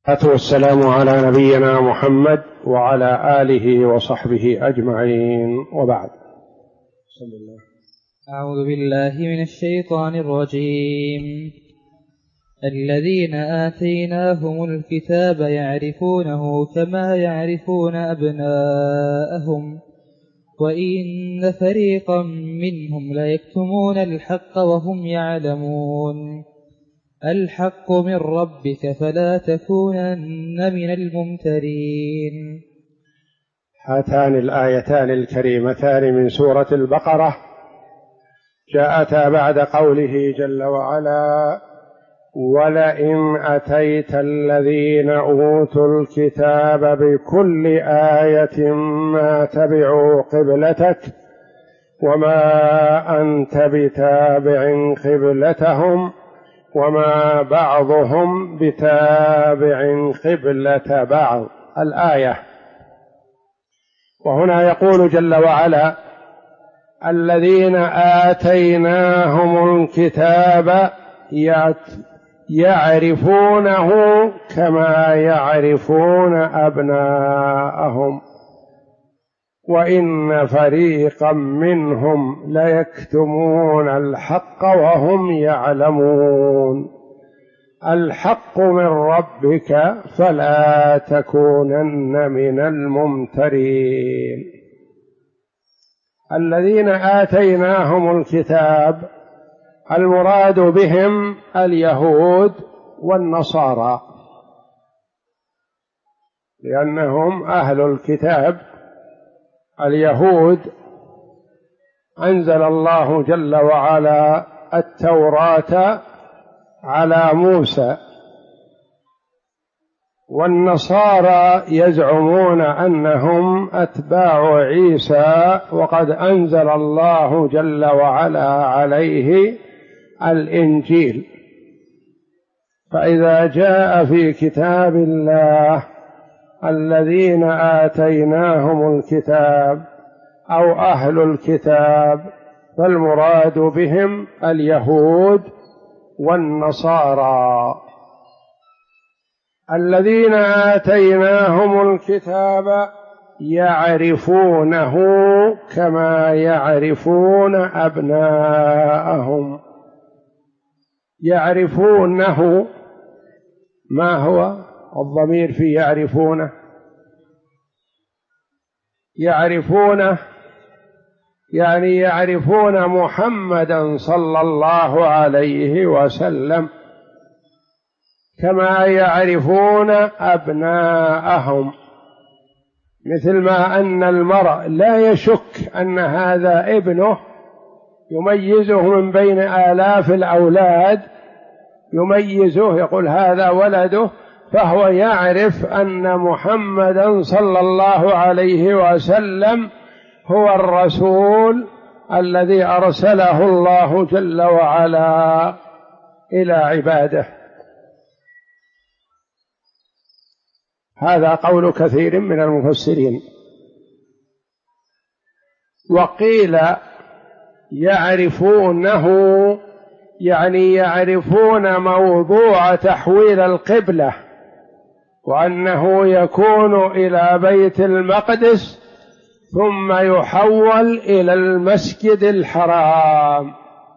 والسلام على نبينا محمد وعلى آله وصحبه أجمعين، وبعد. بسم الله. أعوذ بالله من الشيطان الرجيم. الذين آتيناهم الكتاب يعرفونه كما يعرفون أبناءهم وإن فريقا منهم ليكتمون الحق وهم يعلمون. الحق من ربك فلا تكونن من الممترين. هاتان الآيتان الكريمتان من سورة البقرة جاءتا بعد قوله جل وعلا: ولئن أتيت الذين أوتوا الكتاب بكل آية ما تبعوا قبلتك وما أنت بتابع قبلتهم وما بعضهم بتابع قبلة بعض. الآية. وهنا يقول جل وعلا: الذين آتيناهم الكتاب يعرفونه كما يعرفون أبناءهم وإن فريقا منهم ليكتمون الحق وهم يعلمون. الحق من ربك فلا تكونن من الممترين. الذين آتيناهم الكتاب المراد بهم اليهود والنصارى، لأنهم أهل الكتاب. اليهود أنزل الله جل وعلا التوراة على موسى، والنصارى يزعمون أنهم أتباع عيسى وقد أنزل الله جل وعلا عليه الإنجيل. فإذا جاء في كتاب الله الذين آتيناهم الكتاب أو أهل الكتاب فالمراد بهم اليهود والنصارى. الذين آتيناهم الكتاب يعرفونه كما يعرفون أبناءهم. يعرفونه، ما هو الضمير في يعرفونه؟ يعرفونه يعني يعرفون محمدا صلى الله عليه وسلم كما يعرفون أبناءهم، مثل ما أن المرء لا يشك أن هذا ابنه، يميزه من بين آلاف الأولاد، يميزه يقول هذا ولده، فهو يعرف أن محمدا صلى الله عليه وسلم هو الرسول الذي أرسله الله جل وعلا إلى عباده. هذا قول كثير من المفسرين. وقيل يعرفونه يعني يعرفون موضوع تحويل القبلة، وأنه يكون إلى بيت المقدس ثم يحول إلى المسجد الحرام.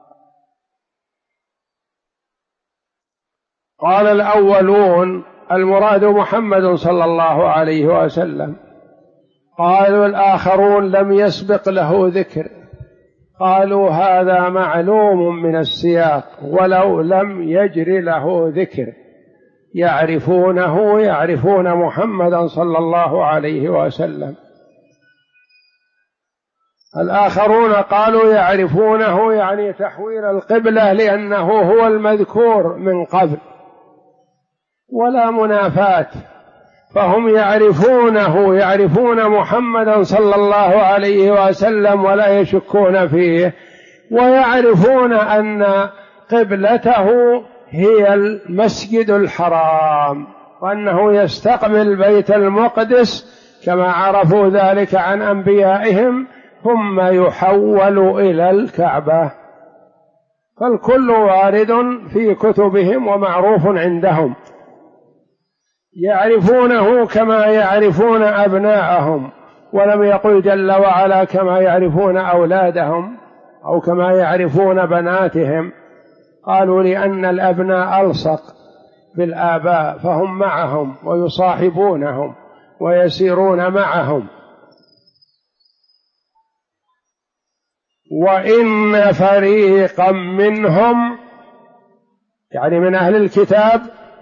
قال الأولون المراد محمد صلى الله عليه وسلم، قالوا الآخرون لم يسبق له ذكر، قالوا هذا معلوم من السياق ولو لم يجر له ذكر. يعرفونه يعرفون محمدا صلى الله عليه وسلم. الآخرون قالوا يعرفونه يعني تحويل القبلة، لأنه هو المذكور من قبل، ولا منافاة. فهم يعرفونه، يعرفون محمدا صلى الله عليه وسلم ولا يشكون فيه، ويعرفون أن قبلته هي المسجد الحرام، وأنه يستقبل بيت المقدس كما عرفوا ذلك عن أنبيائهم، ثم يحول إلى الكعبة. فالكل وارد في كتبهم ومعروف عندهم. يعرفونه كما يعرفون أبناءهم، ولم يقل جل وعلا كما يعرفون أولادهم أو كما يعرفون بناتهم. قالوا لأن الأبناء ألصق بالآباء فهم معهم ويصاحبونهم ويسيرون معهم. وإن فريقا منهم يعني من أهل الكتاب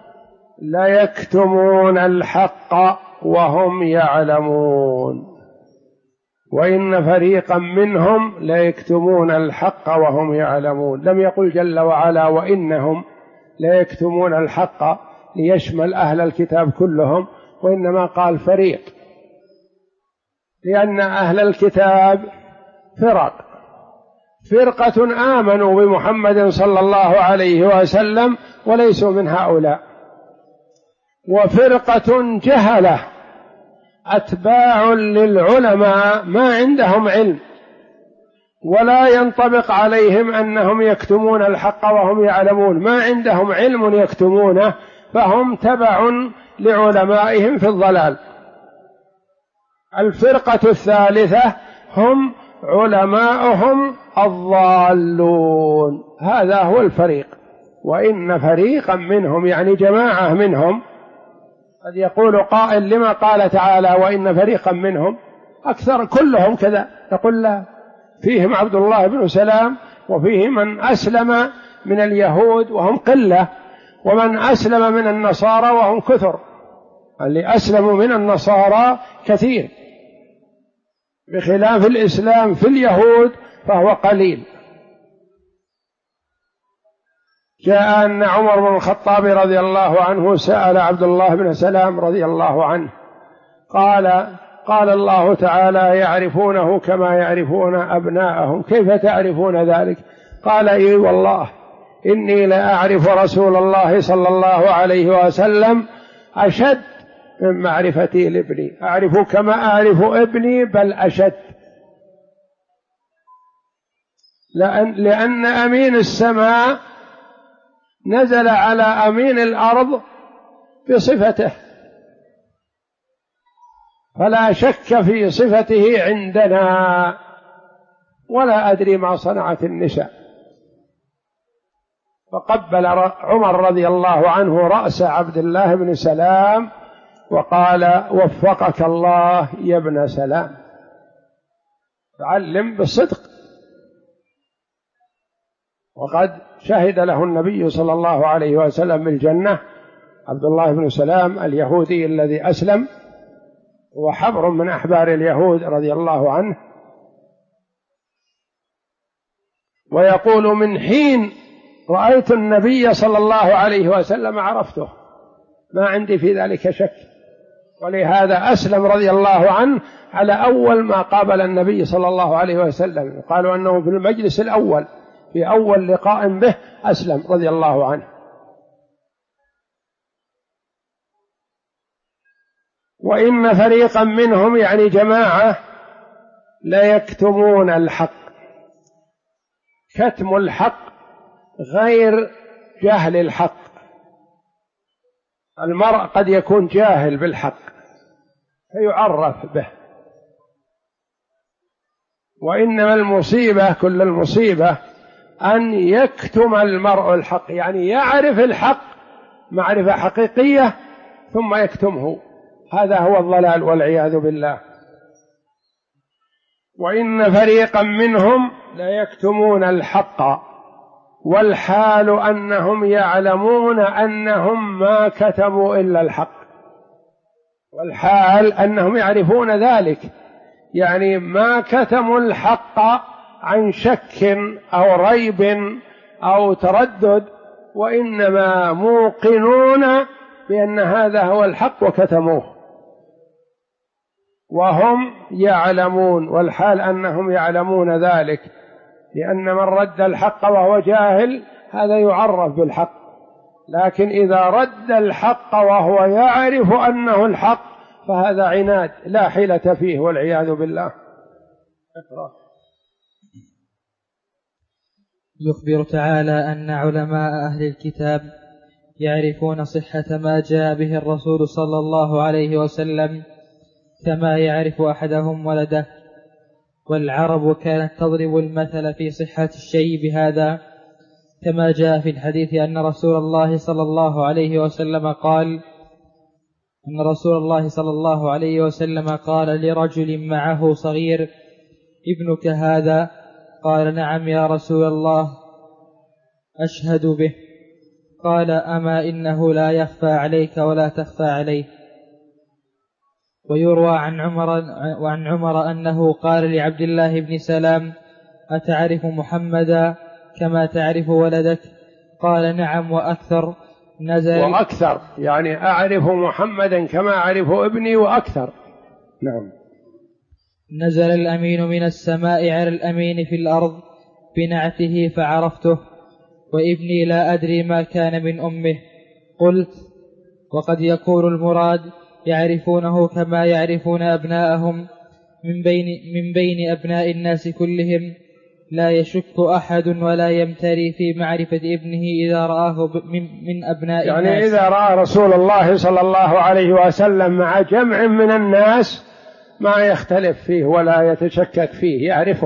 ليكتمون الحق وهم يعلمون. وإن فريقا منهم ليكتمون الحق وهم يعلمون. لم يقل جل وعلا وإنهم ليكتمون الحق ليشمل أهل الكتاب كلهم، وإنما قال فريق، لأن أهل الكتاب فرقة آمنوا بمحمد صلى الله عليه وسلم وليسوا من هؤلاء، وفرقة جهلة أتباع للعلماء ما عندهم علم ولا ينطبق عليهم أنهم يكتمون الحق وهم يعلمون، ما عندهم علم يكتمونه، فهم تبع لعلمائهم في الضلال. الفرقة الثالثة هم علماؤهم الضالون، هذا هو الفريق. وإن فريقا منهم يعني جماعة منهم. قد يقول قائل لما قال تعالى وإن فريقا منهم أكثر كلهم كذا؟ يقول لا، فيهم عبد الله بن سلام، وفيه من أسلم من اليهود وهم قلة، ومن أسلم من النصارى وهم كثر. اللي أسلموا من النصارى كثير، بخلاف الإسلام في اليهود فهو قليل. جاء أن عمر بن الخطاب رضي الله عنه سأل عبد الله بن سلام رضي الله عنه قال الله تعالى يعرفونه كما يعرفون أبناءهم، كيف تعرفون ذلك؟ قال إي والله إني لأعرف رسول الله صلى الله عليه وسلم أشد من معرفتي لابني، أعرف كما أعرف ابني بل أشد، لأن أمين السماء نزل على أمين الأرض بصفته، فلا شك في صفته عندنا. ولا أدري ما صنعت النساء. فقبل عمر رضي الله عنه رأس عبد الله بن سلام وقال وفقك الله يا ابن سلام، تعلم بالصدق. وقد شهد له النبي صلى الله عليه وسلم بالجنة. عبد الله بن سلام اليهودي الذي أسلم هو حبر من أحبار اليهود رضي الله عنه، ويقول من حين رأيت النبي صلى الله عليه وسلم عرفته، ما عندي في ذلك شك. ولهذا أسلم رضي الله عنه على أول ما قابل النبي صلى الله عليه وسلم، قالوا أنه في المجلس الأول في أول لقاء به أسلم رضي الله عنه. وإن فريقا منهم يعني جماعة لا يكتمون الحق. كتم الحق غير جهل الحق. المرء قد يكون جاهل بالحق فيعرف به، وإنما المصيبة كل المصيبة أن يكتم المرء الحق، يعني يعرف الحق معرفة حقيقية ثم يكتمه، هذا هو الضلال والعياذ بالله. وإن فريقا منهم ليكتمون الحق والحال أنهم يعلمون أنهم ما كتموا إلا الحق، والحال أنهم يعرفون ذلك، يعني ما كتموا الحق عن شك أو ريب أو تردد، وإنما موقنون بأن هذا هو الحق وكتموه وهم يعلمون، والحال أنهم يعلمون ذلك، لأن من رد الحق وهو جاهل هذا يعرف بالحق، لكن إذا رد الحق وهو يعرف أنه الحق فهذا عناد لا حيلة فيه والعياذ بالله. اقرأ. يخبر تعالى أن علماء أهل الكتاب يعرفون صحة ما جاء به الرسول صلى الله عليه وسلم كما يعرف أحدهم ولده. والعرب كانت تضرب المثل في صحة الشيء بهذا، كما جاء في الحديث أن رسول الله صلى الله عليه وسلم قال لرجل معه صغير: ابنك هذا؟ قال: نعم يا رسول الله، أشهد به. قال: أما إنه لا يخفى عليك ولا تخفى عليه. ويروى عن عمر أنه قال لعبد الله بن سلام: أتعرف محمدا كما تعرف ولدك؟ قال: نعم وأكثر. وأكثر يعني أعرف محمدا كما أعرف ابني وأكثر. نعم. نزل الأمين من السماء على الأمين في الأرض بنعته فعرفته، وابني لا أدري ما كان من أمه. قلت: وقد يكون المراد يعرفونه كما يعرفون أبناءهم من بين أبناء الناس كلهم، لا يشك أحد ولا يمتري في معرفة ابنه إذا رآه من أبناء يعني الناس. إذا رأى رسول الله صلى الله عليه وسلم مع جمع من الناس ما يختلف فيه ولا يتشكك فيه،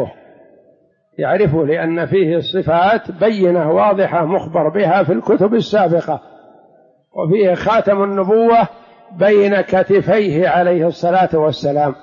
يعرفه لأن فيه الصفات بينة واضحة مخبر بها في الكتب السابقة، وفيه خاتم النبوة بين كتفيه عليه الصلاة والسلام.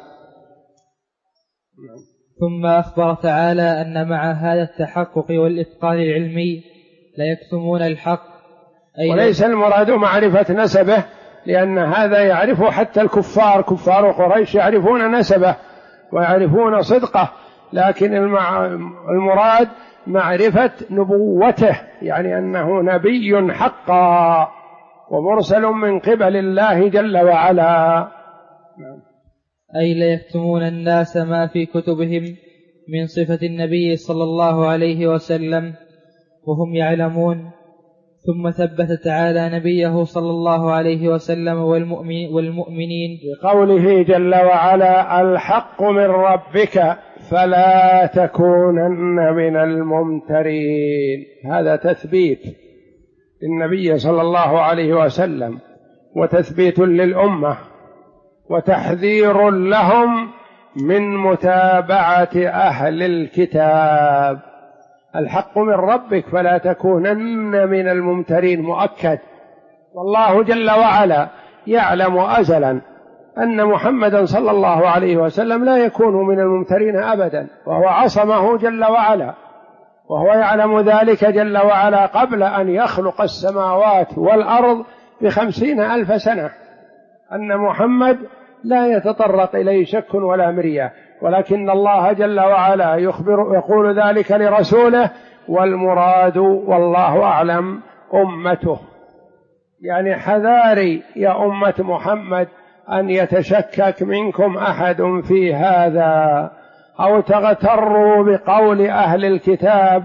ثم أخبر تعالى أن مع هذا التحقق والإتقان العلمي ليكتمون الحق، وليس المراد معرفة نسبه، لأن هذا يعرفه حتى الكفار، كفار قريش يعرفون نسبه ويعرفون صدقه، لكن المراد معرفة نبوته، يعني أنه نبي حقا ومرسل من قبل الله جل وعلا. أي لا يكتمون الناس ما في كتبهم من صفة النبي صلى الله عليه وسلم وهم يعلمون. ثم ثبت تعالى نبيه صلى الله عليه وسلم والمؤمنين بقوله جل وعلا: الحق من ربك فلا تكونن من الممترين. هذا تثبيت للنبي صلى الله عليه وسلم وتثبيت للأمة وتحذير لهم من متابعة أهل الكتاب. الحق من ربك فلا تكونن من الممترين مؤكد، والله جل وعلا يعلم أزلا أن محمدا صلى الله عليه وسلم لا يكون من الممترين أبدا، وهو عصمه جل وعلا، وهو يعلم ذلك جل وعلا قبل أن يخلق السماوات والأرض ب50,000 سنة، أن محمد لا يتطرق إليه شك ولا مرية، ولكن الله جل وعلا يقول ذلك لرسوله، والمراد والله أعلم أمته. يعني حذاري يا أمة محمد أن يتشكك منكم أحد في هذا أو تغتروا بقول أهل الكتاب،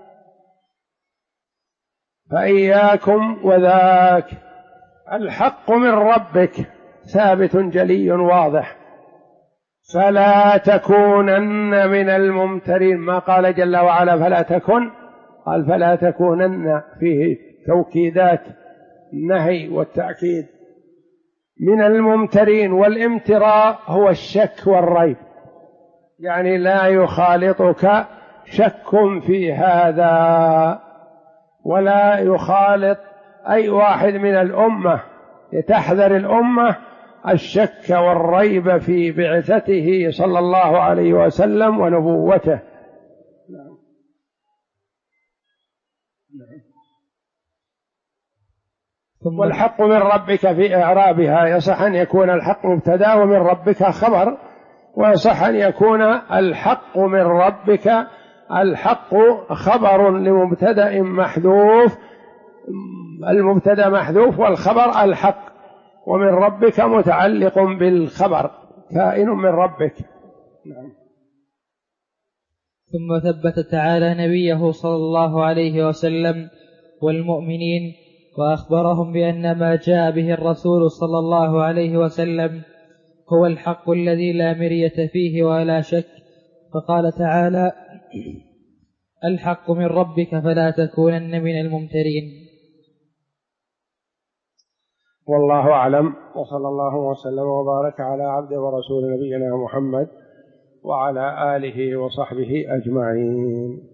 فإياكم وذاك. الحق من ربك ثابت جلي واضح، فلا تكونن من الممترين. ما قال جل وعلا فلا تكن، قال فلا تكونن، فيه توكيدات النهي والتأكيد. من الممترين، والامتراء هو الشك والريب، يعني لا يخالطك شك في هذا، ولا يخالط أي واحد من الأمة. يتحذر الأمة الشك والريب في بعثته صلى الله عليه وسلم ونبوته. والحق من ربك في إعرابها يصح أن يكون الحق مبتدأ ومن ربك خبر، ويصح أن يكون الحق من ربك الحق خبر لمبتدأ محذوف، المبتدأ محذوف والخبر الحق، ومن ربك متعلق بالخبر كائن من ربك. نعم. ثم ثبت تعالى نبيه صلى الله عليه وسلم والمؤمنين وأخبرهم بأن ما جاء به الرسول صلى الله عليه وسلم هو الحق الذي لا مرية فيه ولا شك. فقال تعالى: الحق من ربك فلا تكونن من الممترين. والله أعلم، وصلى الله وسلم وبارك على عبده ورسول نبينا محمد وعلى آله وصحبه أجمعين.